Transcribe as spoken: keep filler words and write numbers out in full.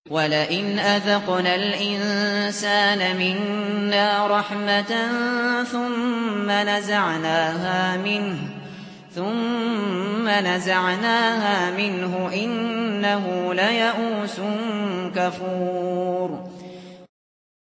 وَلَئِنْ أَذَقْنَا الْإِنسَانَ مِنَّا رَحْمَةً ثُمَّ نَزَعْنَاهَا مِنْهُ ثُمَّ نَزَعْنَاهَا مِنْهُ إِنَّهُ لَيَئُوسٌ كَفُورٌ